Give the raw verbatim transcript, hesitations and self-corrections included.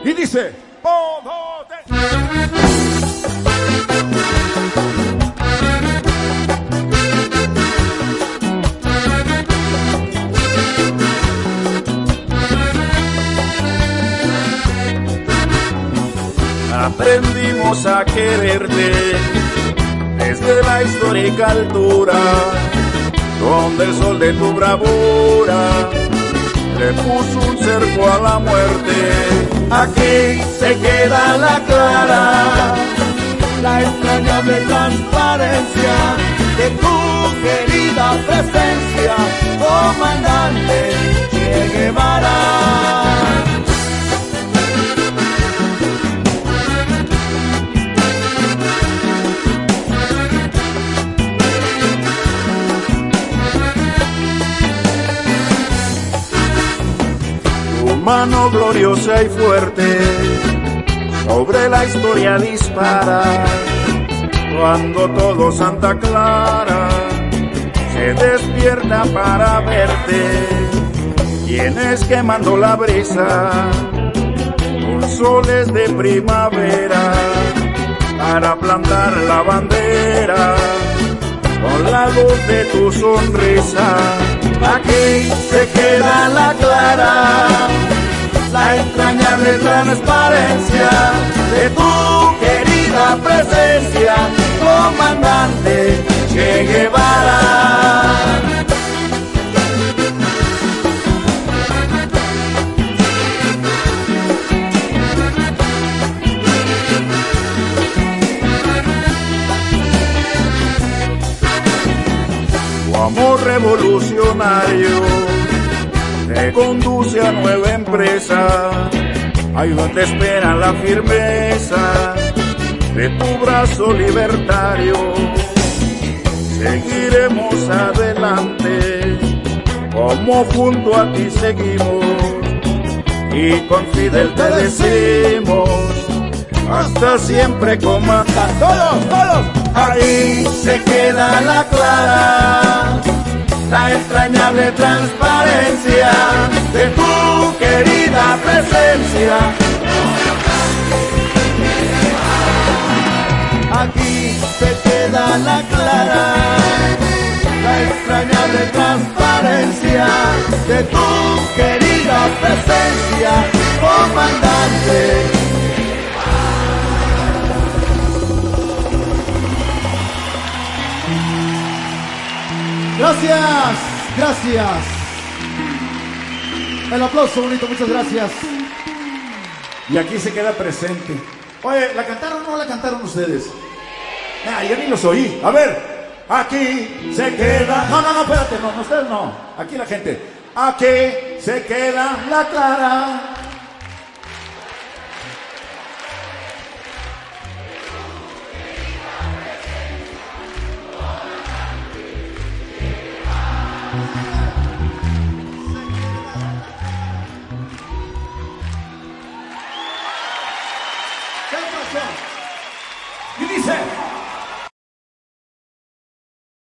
Y dice, todo de... Aprendimos a quererte desde la histórica altura, donde el sol de tu bravura le puso un cerco a la muerte. Aquí se queda la clara, la entrañable transparencia de tu querida presencia, comandante Che Guevara. Mano gloriosa y fuerte sobre la historia dispara, cuando todo Santa Clara se despierta para verte. Tienes quemando la brisa con soles de primavera para plantar la bandera con la luz de tu sonrisa. Aquí se queda la clara, la entrañable transparencia de tu querida presencia, comandante Che Guevara. Tu amor revolucionario te conduce a nueva empresa, ahí donde espera la firmeza de tu brazo libertario. Seguiremos adelante, como junto a ti seguimos, y con Fidel te decimos, hasta siempre, comandante. Todos, todos. Ahí se queda la clara, la entrañable transparencia de tu querida presencia. Aquí se queda la clara, la entrañable transparencia de tu querida presencia, comandante. Gracias, gracias. El aplauso bonito, muchas gracias. Y aquí se queda presente. Oye, ¿la cantaron o no la cantaron ustedes? Ah, yo ni los oí. A ver, aquí se queda... No, no, no, espérate, no, no, ustedes no. Aquí la gente. Aquí se queda la clara,